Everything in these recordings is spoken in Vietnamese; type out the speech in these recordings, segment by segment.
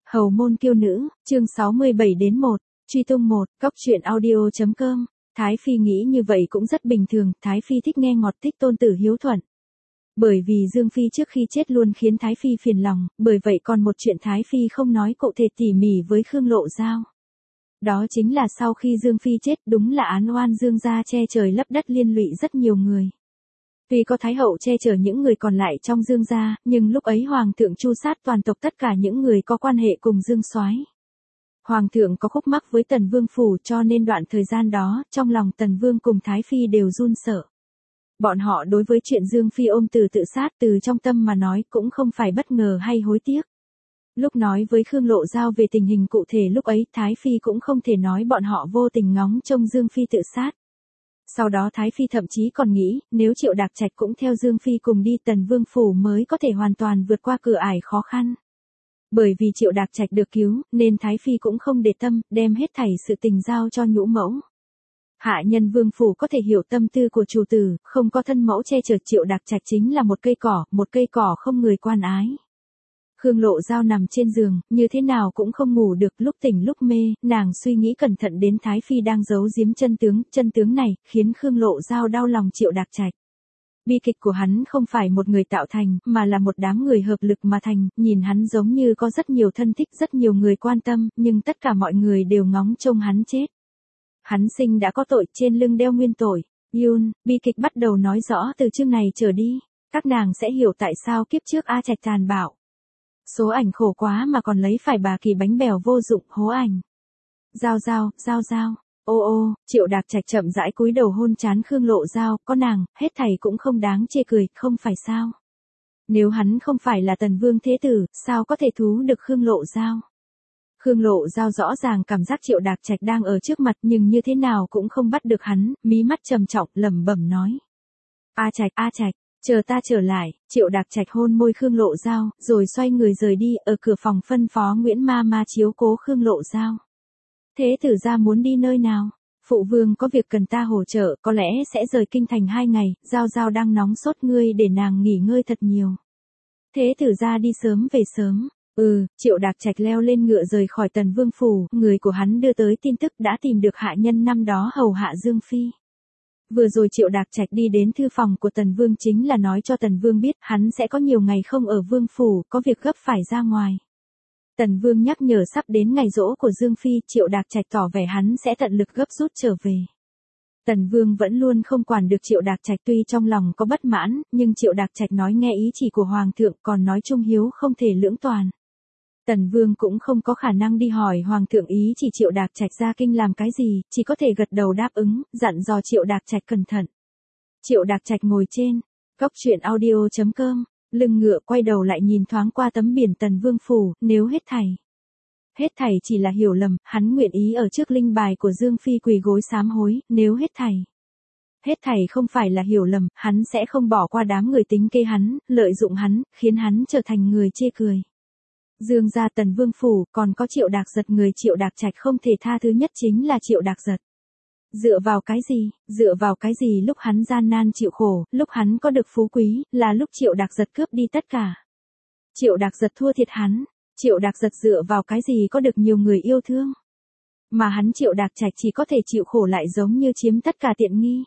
Hầu môn kiêu nữ, chương 67-1, truy tung 1, cóc truyện audio.com. Thái Phi nghĩ như vậy cũng rất bình thường, Thái Phi thích nghe ngọt, thích tôn tử hiếu thuận. Bởi vì Dương Phi trước khi chết luôn khiến Thái Phi phiền lòng, bởi vậy còn một chuyện Thái Phi không nói cụ thể tỉ mỉ với Khương Lộ Giao. Đó chính là sau khi Dương Phi chết đúng là án oan Dương gia che trời lấp đất liên lụy rất nhiều người. Tuy có Thái Hậu che chở những người còn lại trong Dương gia, nhưng lúc ấy Hoàng thượng tru sát toàn tộc tất cả những người có quan hệ cùng Dương soái. Hoàng thượng có khúc mắc với Tần Vương phủ cho nên đoạn thời gian đó, trong lòng Tần Vương cùng Thái Phi đều run sợ. Bọn họ đối với chuyện Dương Phi ôm từ tự sát từ trong tâm mà nói cũng không phải bất ngờ hay hối tiếc. Lúc nói với Khương Lộ Giao về tình hình cụ thể lúc ấy Thái Phi cũng không thể nói bọn họ vô tình ngóng trông Dương Phi tự sát. Sau đó Thái Phi thậm chí còn nghĩ, nếu Triệu Đạc Trạch cũng theo Dương Phi cùng đi Tần Vương phủ mới có thể hoàn toàn vượt qua cửa ải khó khăn. Bởi vì Triệu Đạc Trạch được cứu, nên Thái Phi cũng không để tâm, đem hết thảy sự tình giao cho nhũ mẫu. Hạ nhân Vương phủ có thể hiểu tâm tư của chủ tử, không có thân mẫu che chở Triệu Đạc Trạch chính là một cây cỏ không người quan ái. Khương Lộ Giao nằm trên giường, như thế nào cũng không ngủ được, lúc tỉnh lúc mê, nàng suy nghĩ cẩn thận đến Thái Phi đang giấu giếm chân tướng này, khiến Khương Lộ Giao đau lòng Triệu Đạc Trạch. Bi kịch của hắn không phải một người tạo thành, mà là một đám người hợp lực mà thành, nhìn hắn giống như có rất nhiều thân thích, rất nhiều người quan tâm, nhưng tất cả mọi người đều ngóng trông hắn chết. Hắn sinh đã có tội, trên lưng đeo nguyên tội. Yun, bi kịch bắt đầu nói rõ từ chương này trở đi. Các nàng sẽ hiểu tại sao kiếp trước A Trạch tàn bạo. Số ảnh khổ quá mà còn lấy phải bà Kỳ bánh bèo vô dụng, hố ảnh. Giao. Ô, Triệu Đạc Trạch chậm rãi cúi đầu hôn trán Khương Lộ Giao, có nàng, hết thảy cũng không đáng chê cười, không phải sao? Nếu hắn không phải là Tần Vương thế tử, sao có thể thú được Khương Lộ Giao? Khương Lộ Giao rõ ràng cảm giác Triệu Đạc Trạch đang ở trước mặt nhưng như thế nào cũng không bắt được hắn, mí mắt trầm trọng, lẩm bẩm nói. A Trạch, chờ ta trở lại. Triệu Đạc Trạch hôn môi Khương Lộ Giao, rồi xoay người rời đi, ở cửa phòng phân phó Nguyễn Ma chiếu cố Khương Lộ Giao. Thế tử gia muốn đi nơi nào? Phụ vương có việc cần ta hỗ trợ, có lẽ sẽ rời kinh thành 2 ngày, Giao đang nóng sốt ngươi để nàng nghỉ ngơi thật nhiều. Thế tử gia đi sớm về sớm. Triệu Đạc Trạch leo lên ngựa rời khỏi Tần Vương phủ, người của hắn đưa tới tin tức đã tìm được hạ nhân năm đó hầu hạ Dương Phi. Vừa rồi Triệu Đạc Trạch đi đến thư phòng của Tần Vương chính là nói cho Tần Vương biết hắn sẽ có nhiều ngày không ở Vương phủ, có việc gấp phải ra ngoài. Tần Vương nhắc nhở sắp đến ngày giỗ của Dương Phi, Triệu Đạc Trạch tỏ vẻ hắn sẽ tận lực gấp rút trở về. Tần Vương vẫn luôn không quản được Triệu Đạc Trạch, tuy trong lòng có bất mãn, nhưng Triệu Đạc Trạch nói nghe ý chỉ của Hoàng thượng, còn nói trung hiếu không thể lưỡng toàn. Tần Vương cũng không có khả năng đi hỏi Hoàng thượng ý chỉ Triệu Đạc Trạch ra kinh làm cái gì, chỉ có thể gật đầu đáp ứng, dặn dò Triệu Đạc Trạch cẩn thận. Triệu Đạc Trạch ngồi trên cóc truyện audio.com, lưng ngựa quay đầu lại nhìn thoáng qua tấm biển Tần Vương phủ, nếu hết thảy chỉ là hiểu lầm, hắn nguyện ý ở trước linh bài của Dương Phi quỳ gối sám hối, nếu hết thảy không phải là hiểu lầm, hắn sẽ không bỏ qua đám người tính kế hắn, lợi dụng hắn, khiến hắn trở thành người chê cười. Dương gia Tần Vương phủ, còn có Triệu Đạc Giật, người Triệu Đạc Trạch không thể tha thứ nhất chính là Triệu Đạc Giật. Dựa vào cái gì lúc hắn gian nan chịu khổ, lúc hắn có được phú quý, là lúc Triệu Đạc Giật cướp đi tất cả. Triệu Đạc Giật thua thiệt hắn, Triệu Đạc Giật dựa vào cái gì có được nhiều người yêu thương. Mà hắn Triệu Đạc Trạch chỉ có thể chịu khổ lại giống như chiếm tất cả tiện nghi.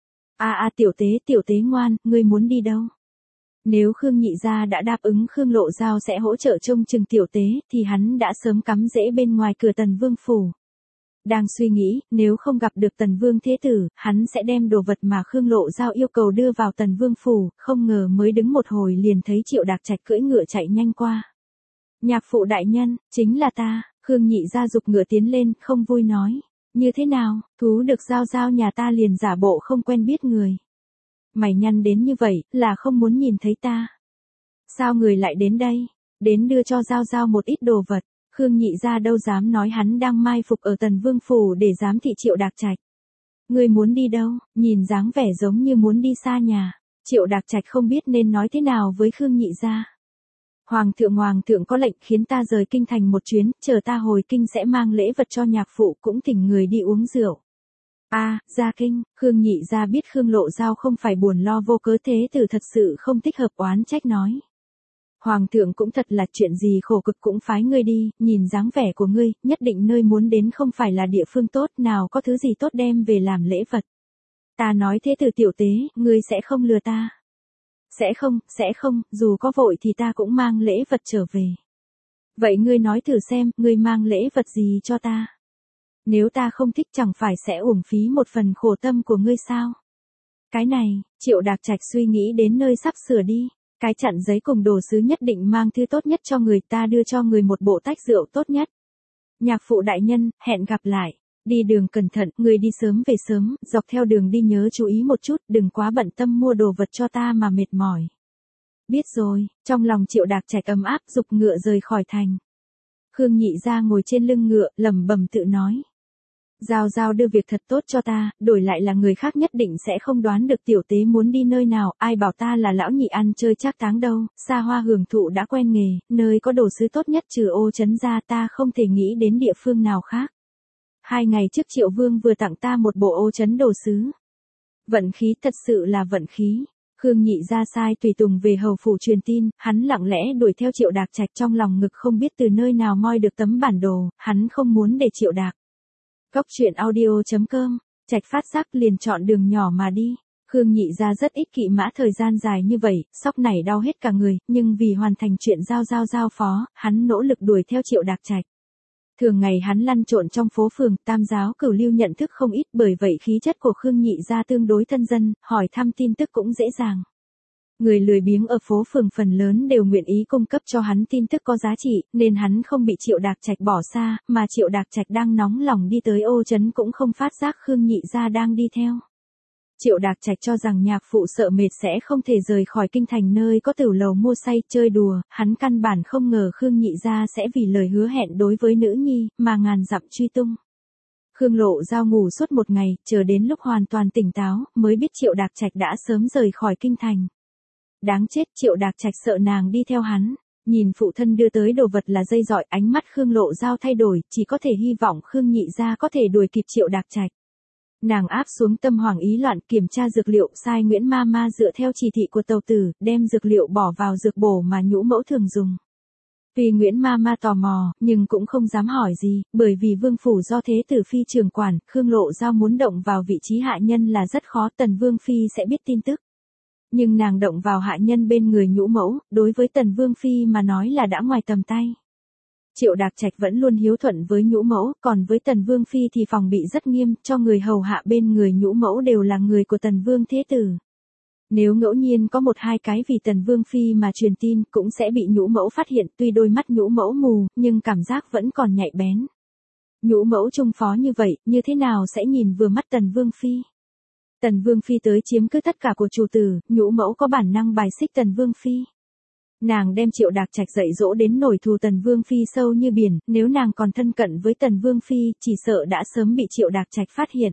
Tiểu tế ngoan, ngươi muốn đi đâu? Nếu Khương Nhị gia đã đáp ứng Khương Lộ Giao sẽ hỗ trợ trông chừng tiểu tế, thì hắn đã sớm cắm rễ bên ngoài cửa Tần Vương phủ. Đang suy nghĩ, nếu không gặp được Tần Vương thế tử, hắn sẽ đem đồ vật mà Khương Lộ Giao yêu cầu đưa vào Tần Vương phủ, không ngờ mới đứng một hồi liền thấy Triệu Đạc Trạch cưỡi ngựa chạy nhanh qua. Nhạc phụ đại nhân, chính là ta. Khương Nhị gia giục ngựa tiến lên, không vui nói. Như thế nào, thú được Giao nhà ta liền giả bộ không quen biết người. Mày nhăn đến như vậy, là không muốn nhìn thấy ta. Sao người lại đến đây? Đến đưa cho Giao một ít đồ vật. Khương Nhị gia đâu dám nói hắn đang mai phục ở Tần Vương phủ để giám thị Triệu Đạc Trạch. Ngươi muốn đi đâu? Nhìn dáng vẻ giống như muốn đi xa nhà. Triệu Đạc Trạch không biết nên nói thế nào với Khương Nhị gia. Hoàng thượng có lệnh khiến ta rời kinh thành một chuyến, chờ ta hồi kinh sẽ mang lễ vật cho nhạc phụ, cũng thỉnh người đi uống rượu. Ra kinh. Khương Nhị gia biết Khương Lộ Giao không phải buồn lo vô cớ, thế tử thật sự không thích hợp, oán trách nói. Hoàng thượng cũng thật là chuyện gì khổ cực cũng phái ngươi đi, nhìn dáng vẻ của ngươi, nhất định nơi muốn đến không phải là địa phương tốt, nào có thứ gì tốt đem về làm lễ vật. Ta nói thế từ tiểu tế, ngươi sẽ không lừa ta. Sẽ không, dù có vội thì ta cũng mang lễ vật trở về. Vậy ngươi nói thử xem, ngươi mang lễ vật gì cho ta? Nếu ta không thích chẳng phải sẽ uổng phí một phần khổ tâm của ngươi sao? Cái này, Triệu Đạc Trạch suy nghĩ đến nơi sắp sửa đi. Cái chặn giấy cùng đồ sứ nhất định mang thứ tốt nhất cho người, ta đưa cho người một bộ tách rượu tốt nhất. Nhạc phụ đại nhân, hẹn gặp lại. Đi đường cẩn thận, người đi sớm về sớm, dọc theo đường đi nhớ chú ý một chút, đừng quá bận tâm mua đồ vật cho ta mà mệt mỏi. Biết rồi, trong lòng Triệu Đạc Trạch ấm áp, giục ngựa rời khỏi thành. Khương Nhị Gia ngồi trên lưng ngựa, lẩm bẩm tự nói. Giao đưa việc thật tốt cho ta, đổi lại là người khác nhất định sẽ không đoán được tiểu tế muốn đi nơi nào, ai bảo ta là lão nhị ăn chơi trác táng đâu, xa hoa hưởng thụ đã quen nghề, nơi có đồ sứ tốt nhất trừ Ô Trấn ra ta không thể nghĩ đến địa phương nào khác. 2 ngày trước Triệu Vương vừa tặng ta một bộ Ô Trấn đồ sứ. Vận khí, thật sự là vận khí. Khương Nhị Gia sai tùy tùng về hầu phủ truyền tin, hắn lặng lẽ đuổi theo Triệu Đạc Trạch, trong lòng ngực không biết từ nơi nào moi được tấm bản đồ, hắn không muốn để Triệu Đạc. Cốc truyện audio.com, Trạch phát giác liền chọn đường nhỏ mà đi. Khương Nhị Gia rất ích kỷ, mã thời gian dài như vậy, sóc nảy đau hết cả người, nhưng vì hoàn thành chuyện giao phó, hắn nỗ lực đuổi theo Triệu Đạc Trạch. Thường ngày hắn lăn trộn trong phố phường, tam giáo cửu lưu nhận thức không ít, bởi vậy khí chất của Khương Nhị Gia tương đối thân dân, hỏi thăm tin tức cũng dễ dàng. Người lười biếng ở phố phường phần lớn đều nguyện ý cung cấp cho hắn tin tức có giá trị, nên hắn không bị Triệu Đạc Trạch bỏ xa, mà Triệu Đạc Trạch đang nóng lòng đi tới Ô Trấn cũng không phát giác Khương Nhị Gia đang đi theo. Triệu Đạc Trạch cho rằng nhạc phụ sợ mệt sẽ không thể rời khỏi kinh thành nơi có tửu lầu mua say chơi đùa, hắn căn bản không ngờ Khương Nhị Gia sẽ vì lời hứa hẹn đối với nữ nhi, mà ngàn dặm truy tung. Khương Lộ Giao ngủ suốt một ngày, chờ đến lúc hoàn toàn tỉnh táo, mới biết Triệu Đạc Trạch đã sớm rời khỏi kinh thành. Đáng chết, Triệu Đạc Trạch sợ nàng đi theo hắn. Nhìn phụ thân đưa tới đồ vật là dây dọi, ánh mắt Khương Lộ Giao thay đổi, chỉ có thể hy vọng Khương Nhị Gia có thể đuổi kịp Triệu Đạc Trạch. Nàng áp xuống tâm hoảng ý loạn, kiểm tra dược liệu, sai Nguyễn Ma dựa theo chỉ thị của tàu tử, đem dược liệu bỏ vào dược bổ mà nhũ mẫu thường dùng. Tuy Nguyễn Ma tò mò, nhưng cũng không dám hỏi gì, bởi vì vương phủ do thế tử phi trưởng quản, Khương Lộ Giao muốn động vào vị trí hạ nhân là rất khó, Tần Vương phi sẽ biết tin tức. Nhưng nàng động vào hạ nhân bên người nhũ mẫu, đối với Tần Vương phi mà nói là đã ngoài tầm tay. Triệu Đạc Trạch vẫn luôn hiếu thuận với nhũ mẫu, còn với Tần Vương phi thì phòng bị rất nghiêm, cho người hầu hạ bên người nhũ mẫu đều là người của Tần Vương thế tử. Nếu ngẫu nhiên có 1-2 cái vì Tần Vương phi mà truyền tin, cũng sẽ bị nhũ mẫu phát hiện, tuy đôi mắt nhũ mẫu mù, nhưng cảm giác vẫn còn nhạy bén. Nhũ mẫu trung phó như vậy, như thế nào sẽ nhìn vừa mắt Tần Vương phi? Tần Vương phi tới chiếm cứ tất cả của chủ tử, nhũ mẫu có bản năng bài xích Tần Vương phi. Nàng đem Triệu Đạc Trạch dạy dỗ đến nổi thù Tần Vương phi sâu như biển, nếu nàng còn thân cận với Tần Vương phi, chỉ sợ đã sớm bị Triệu Đạc Trạch phát hiện.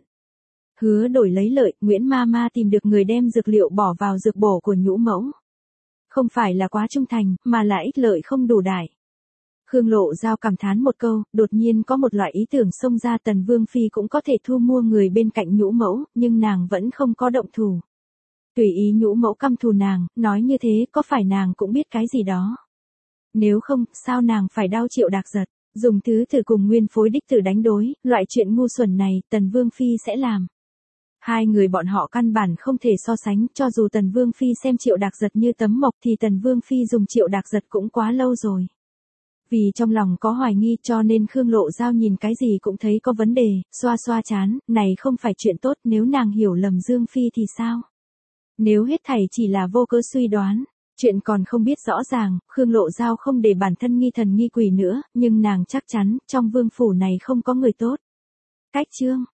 Hứa đổi lấy lợi, Nguyễn Ma tìm được người đem dược liệu bỏ vào dược bổ của nhũ mẫu. Không phải là quá trung thành, mà là ích lợi không đủ đại. Khương Lộ Giao cảm thán một câu, đột nhiên có một loại ý tưởng xông ra, Tần Vương phi cũng có thể thu mua người bên cạnh nhũ mẫu, nhưng nàng vẫn không có động thủ. Tùy ý nhũ mẫu căm thù nàng, nói như thế có phải nàng cũng biết cái gì đó. Nếu không, sao nàng phải đao Triệu Đạc Giật, dùng thứ từ cùng nguyên phối đích tử đánh đối, loại chuyện ngu xuẩn này, Tần Vương phi sẽ làm. Hai người bọn họ căn bản không thể so sánh, cho dù Tần Vương phi xem Triệu Đạc Giật như tấm mộc thì Tần Vương phi dùng Triệu Đạc Giật cũng quá lâu rồi. Vì trong lòng có hoài nghi cho nên Khương Lộ Giao nhìn cái gì cũng thấy có vấn đề, xoa chán, này không phải chuyện tốt, nếu nàng hiểu lầm Dương phi thì sao? Nếu hết thảy chỉ là vô cớ suy đoán, chuyện còn không biết rõ ràng, Khương Lộ Giao không để bản thân nghi thần nghi quỷ nữa, nhưng nàng chắc chắn, trong vương phủ này không có người tốt. Cách chương